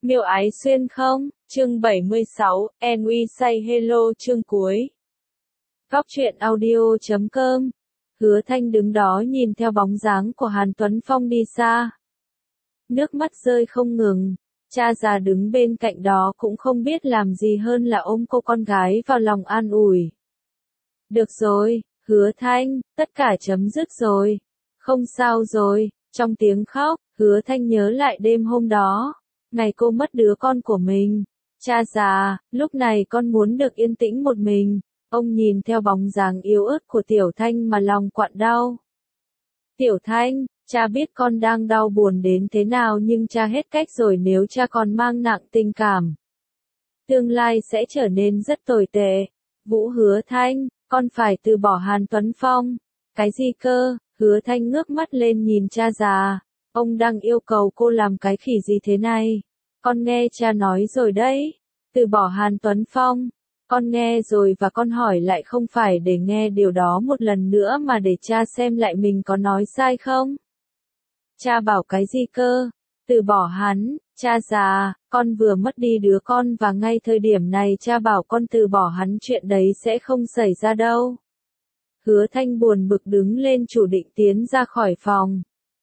Miêu Ái Xuyên không? Chương 76, NW say hello chương cuối. Góc truyện audio.com. Hứa Thanh đứng đó nhìn theo bóng dáng của Hàn Tuấn Phong đi xa. Nước mắt rơi không ngừng, cha già đứng bên cạnh đó cũng không biết làm gì hơn là ôm cô con gái vào lòng an ủi. Được rồi, Hứa Thanh, tất cả chấm dứt rồi. Không sao rồi, trong tiếng khóc, Hứa Thanh nhớ lại đêm hôm đó. Ngày cô mất đứa con của mình. Cha già, lúc này con muốn được yên tĩnh một mình. Ông nhìn theo bóng dáng yếu ớt của Tiểu Thanh mà lòng quặn đau. Tiểu Thanh, cha biết con đang đau buồn đến thế nào nhưng cha hết cách rồi nếu cha còn mang nặng tình cảm. Tương lai sẽ trở nên rất tồi tệ. Vũ Hứa Thanh, con phải từ bỏ Hàn Tuấn Phong. Cái gì cơ? Hứa Thanh ngước mắt lên nhìn cha già. Ông đang yêu cầu cô làm cái khỉ gì thế này? Con nghe cha nói rồi đấy. Từ bỏ Hàn Tuấn Phong. Con nghe rồi và con hỏi lại không phải để nghe điều đó một lần nữa mà để cha xem lại mình có nói sai không? Cha bảo cái gì cơ? Từ bỏ hắn, cha già, con vừa mất đi đứa con và ngay thời điểm này cha bảo con từ bỏ hắn, chuyện đấy sẽ không xảy ra đâu. Hứa Thanh buồn bực đứng lên chủ định tiến ra khỏi phòng.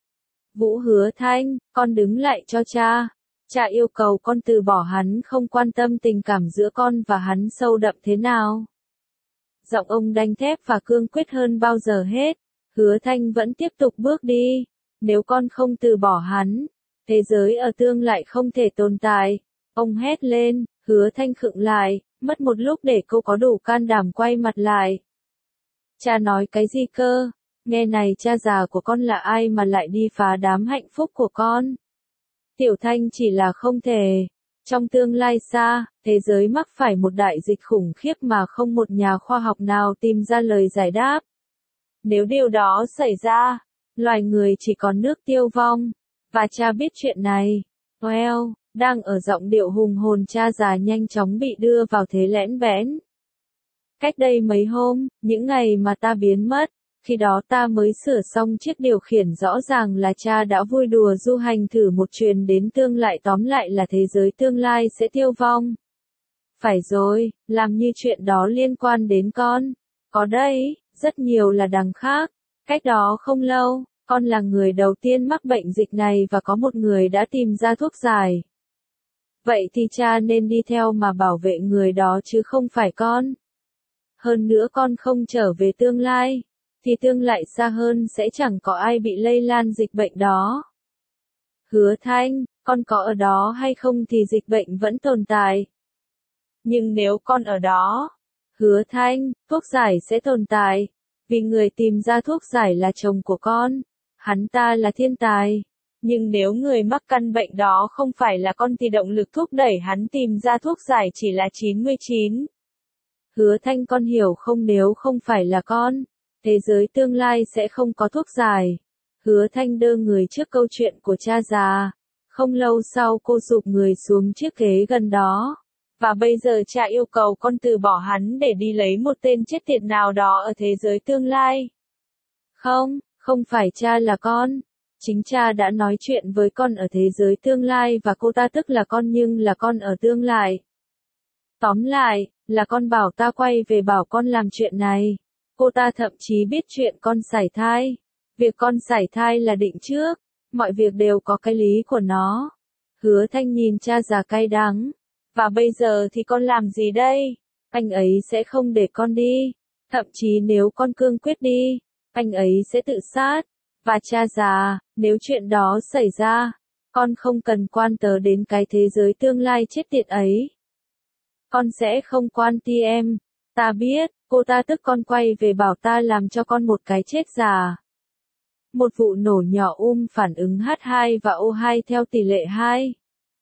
Vũ Hứa Thanh, con đứng lại cho cha. Cha yêu cầu con từ bỏ hắn, không quan tâm tình cảm giữa con và hắn sâu đậm thế nào. Giọng ông đanh thép và cương quyết hơn bao giờ hết. Hứa Thanh vẫn tiếp tục bước đi. Nếu con không từ bỏ hắn, thế giới ở tương lại không thể tồn tại. Ông hét lên. Hứa Thanh khựng lại, mất một lúc để cô có đủ can đảm quay mặt lại. Cha nói cái gì cơ? Nghe này, cha già của con là ai mà lại đi phá đám hạnh phúc của con? Tiểu Thanh chỉ là không thể. Trong tương lai xa, thế giới mắc phải một đại dịch khủng khiếp mà không một nhà khoa học nào tìm ra lời giải đáp. Nếu điều đó xảy ra, loài người chỉ còn nước tiêu vong. Và cha biết chuyện này. Well, đang ở giọng điệu hùng hồn, cha già nhanh chóng bị đưa vào thế lẽn bẽn. Cách đây mấy hôm, những ngày mà ta biến mất, khi đó ta mới sửa xong chiếc điều khiển, rõ ràng là cha đã vui đùa du hành thử một chuyền đến tương lai, tóm lại là thế giới tương lai sẽ tiêu vong. Phải rồi, làm như chuyện đó liên quan đến con. Có đấy, rất nhiều là đằng khác. Cách đó không lâu, con là người đầu tiên mắc bệnh dịch này và có một người đã tìm ra thuốc giải. Vậy thì cha nên đi theo mà bảo vệ người đó chứ không phải con. Hơn nữa con không trở về tương lai, thì tương lai xa hơn sẽ chẳng có ai bị lây lan dịch bệnh đó. Hứa Thanh, con có ở đó hay không thì dịch bệnh vẫn tồn tại. Nhưng nếu con ở đó, Hứa Thanh, thuốc giải sẽ tồn tại. Vì người tìm ra thuốc giải là chồng của con. Hắn ta là thiên tài. Nhưng nếu người mắc căn bệnh đó không phải là con thì động lực thúc đẩy hắn tìm ra thuốc giải chỉ là 99. Hứa Thanh, con hiểu không, nếu không phải là con, thế giới tương lai sẽ không có thuốc giải. Hứa Thanh đơ người trước câu chuyện của cha già. Không lâu sau cô sụp người xuống chiếc ghế gần đó. Và bây giờ cha yêu cầu con từ bỏ hắn để đi lấy một tên chết tiệt nào đó ở thế giới tương lai. Không, không phải cha là con. Chính cha đã nói chuyện với con ở thế giới tương lai và cô ta tức là con nhưng là con ở tương lai. Tóm lại, là con bảo ta quay về bảo con làm chuyện này. Cô ta thậm chí biết chuyện con sảy thai. Việc con sảy thai là định trước. Mọi việc đều có cái lý của nó. Hứa Thanh nhìn cha già cay đắng. Và bây giờ thì con làm gì đây? Anh ấy sẽ không để con đi. Thậm chí nếu con cương quyết đi, anh ấy sẽ tự sát. Và cha già, nếu chuyện đó xảy ra, con không cần quan tâm đến cái thế giới tương lai chết tiệt ấy. Con sẽ không quan tâm. Ta biết, cô ta tức con quay về bảo ta làm cho con một cái chết già. Một vụ nổ nhỏ phản ứng H2 và O2 theo tỷ lệ 2.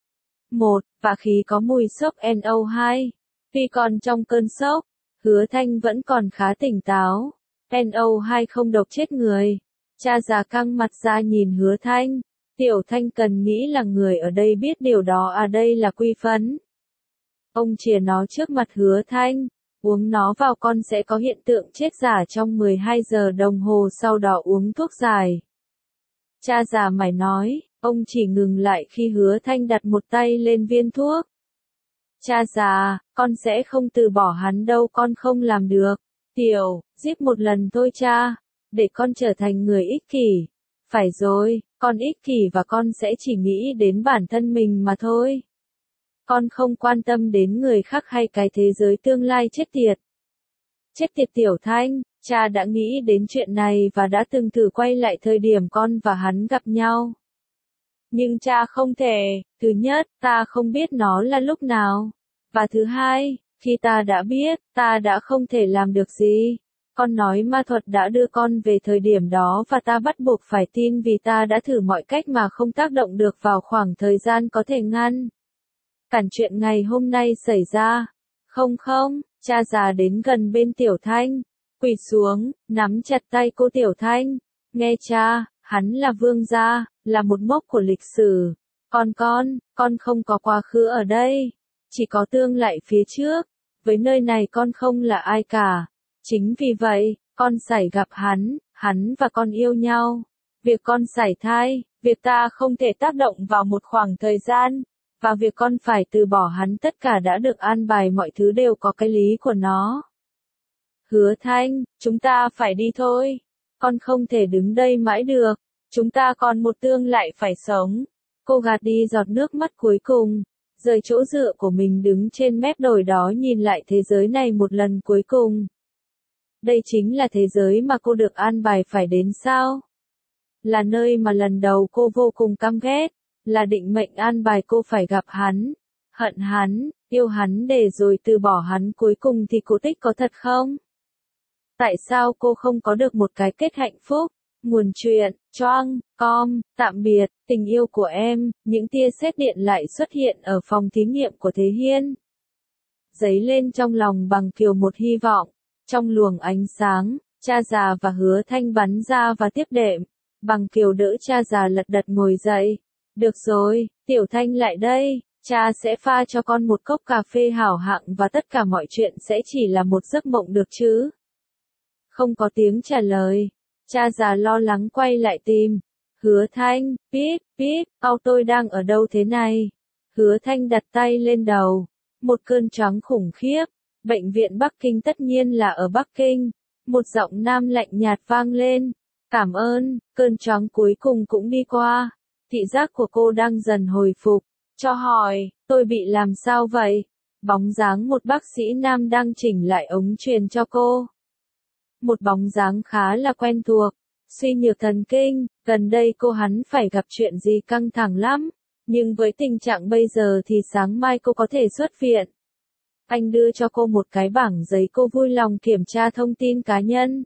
1, và khí có mùi sốc NO2. Vì còn trong cơn sốc, Hứa Thanh vẫn còn khá tỉnh táo. NO2 không độc chết người. Cha già căng mặt ra nhìn Hứa Thanh. Tiểu Thanh cần nghĩ là người ở đây biết điều đó, à đây là quy phấn. Ông chìa nó trước mặt Hứa Thanh. Uống nó vào con sẽ có hiện tượng chết giả trong 12 giờ đồng hồ, sau đó uống thuốc giải. Cha già mày nói, Ông chỉ ngừng lại khi Hứa Thanh đặt một tay lên viên thuốc. Cha già, con sẽ không từ bỏ hắn đâu, con không làm được. Tiểu, giết một lần thôi cha, để con trở thành người ích kỷ. Phải rồi, con ích kỷ và con sẽ chỉ nghĩ đến bản thân mình mà thôi. Con không quan tâm đến người khác hay cái thế giới tương lai chết tiệt. Chết tiệt Tiểu Thanh, cha đã nghĩ đến chuyện này và đã từng thử quay lại thời điểm con và hắn gặp nhau. Nhưng cha không thể, thứ nhất, ta không biết nó là lúc nào. Và thứ hai, khi ta đã biết, ta đã không thể làm được gì. Con nói ma thuật đã đưa con về thời điểm đó và ta bắt buộc phải tin vì ta đã thử mọi cách mà không tác động được vào khoảng thời gian có thể ngăn cản chuyện ngày hôm nay xảy ra. Không không, cha già đến gần bên Tiểu Thanh, quỳ xuống, nắm chặt tay cô Tiểu Thanh. Nghe cha, hắn là vương gia, là một mốc của lịch sử. Con không có quá khứ ở đây, chỉ có tương lai phía trước. Với nơi này con không là ai cả. Chính vì vậy, con phải gặp hắn và con yêu nhau. Việc con sảy thai, việc ta không thể tác động vào một khoảng thời gian, và việc con phải từ bỏ hắn tất cả đã được an bài, mọi thứ đều có cái lý của nó. Hứa Thanh, chúng ta phải đi thôi. Con không thể đứng đây mãi được. Chúng ta còn một tương lai phải sống. Cô gạt đi giọt nước mắt cuối cùng, rời chỗ dựa của mình đứng trên mép đồi đó nhìn lại thế giới này một lần cuối cùng. Đây chính là thế giới mà cô được an bài phải đến sao? Là nơi mà lần đầu cô vô cùng căm ghét, là định mệnh an bài cô phải gặp hắn, hận hắn, yêu hắn để rồi từ bỏ hắn cuối cùng thì cổ tích có thật không? Tại sao cô không có được một cái kết hạnh phúc? Nguồn truyện, choang, com, tạm biệt, tình yêu của em, những tia sét điện lại xuất hiện ở phòng thí nghiệm của Thế Hiên. Dấy lên trong lòng Bằng Kiều một hy vọng, trong luồng ánh sáng, cha già và Hứa Thanh bắn ra và tiếp đệm. Bằng Kiều đỡ cha già lật đật ngồi dậy. Được rồi, Tiểu Thanh lại đây, cha sẽ pha cho con một cốc cà phê hảo hạng và tất cả mọi chuyện sẽ chỉ là một giấc mộng được chứ? Không có tiếng trả lời. Cha già lo lắng quay lại tìm. Hứa Thanh, Pip, tôi đang ở đâu thế này? Hứa Thanh đặt tay lên đầu. Một cơn choáng khủng khiếp. Bệnh viện Bắc Kinh, tất nhiên là ở Bắc Kinh. Một giọng nam lạnh nhạt vang lên. Cảm ơn, cơn choáng cuối cùng cũng đi qua. Thị giác của cô đang dần hồi phục. Cho hỏi, tôi bị làm sao vậy? Bóng dáng một bác sĩ nam đang chỉnh lại ống truyền cho cô. Một bóng dáng khá là quen thuộc. Suy nhược thần kinh, gần đây hắn phải gặp chuyện gì căng thẳng lắm. Nhưng với tình trạng bây giờ thì sáng mai cô có thể xuất viện. Anh đưa cho cô một cái bảng giấy, cô vui lòng kiểm tra thông tin cá nhân.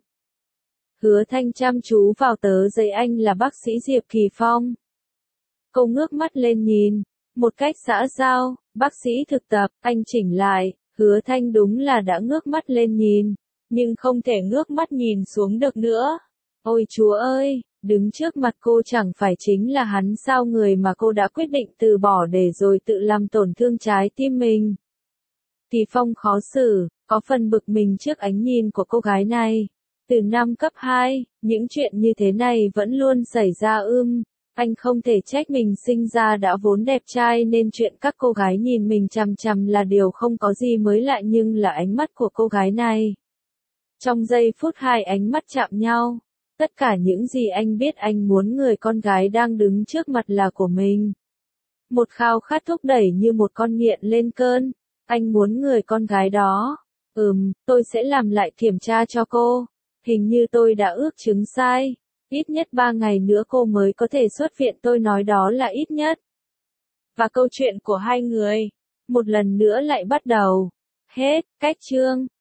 Hứa Thanh chăm chú vào tờ giấy, anh là bác sĩ Diệp Kỳ Phong. Cô ngước mắt lên nhìn, một cách xã giao, bác sĩ thực tập, anh chỉnh lại. Hứa Thanh đúng là đã ngước mắt lên nhìn, nhưng không thể ngước mắt nhìn xuống được nữa. Ôi Chúa ơi, đứng trước mặt cô chẳng phải chính là hắn sao, người mà cô đã quyết định từ bỏ để rồi tự làm tổn thương trái tim mình. Kỳ Phong khó xử, có phần bực mình trước ánh nhìn của cô gái này. Từ năm cấp 2, những chuyện như thế này vẫn luôn xảy ra. Anh không thể trách mình sinh ra đã vốn đẹp trai nên chuyện các cô gái nhìn mình chằm chằm là điều không có gì mới lạ, nhưng là ánh mắt của cô gái này. Trong giây phút hai ánh mắt chạm nhau, tất cả những gì anh biết, anh muốn người con gái đang đứng trước mặt là của mình. Một khao khát thúc đẩy như một con nghiện lên cơn. Anh muốn người con gái đó. Tôi sẽ làm lại kiểm tra cho cô. Hình như tôi đã ước chứng sai. Ít nhất 3 ngày nữa cô mới có thể xuất viện, tôi nói đó là ít nhất. Và câu chuyện của hai người, một lần nữa lại bắt đầu. Hết, cách chương.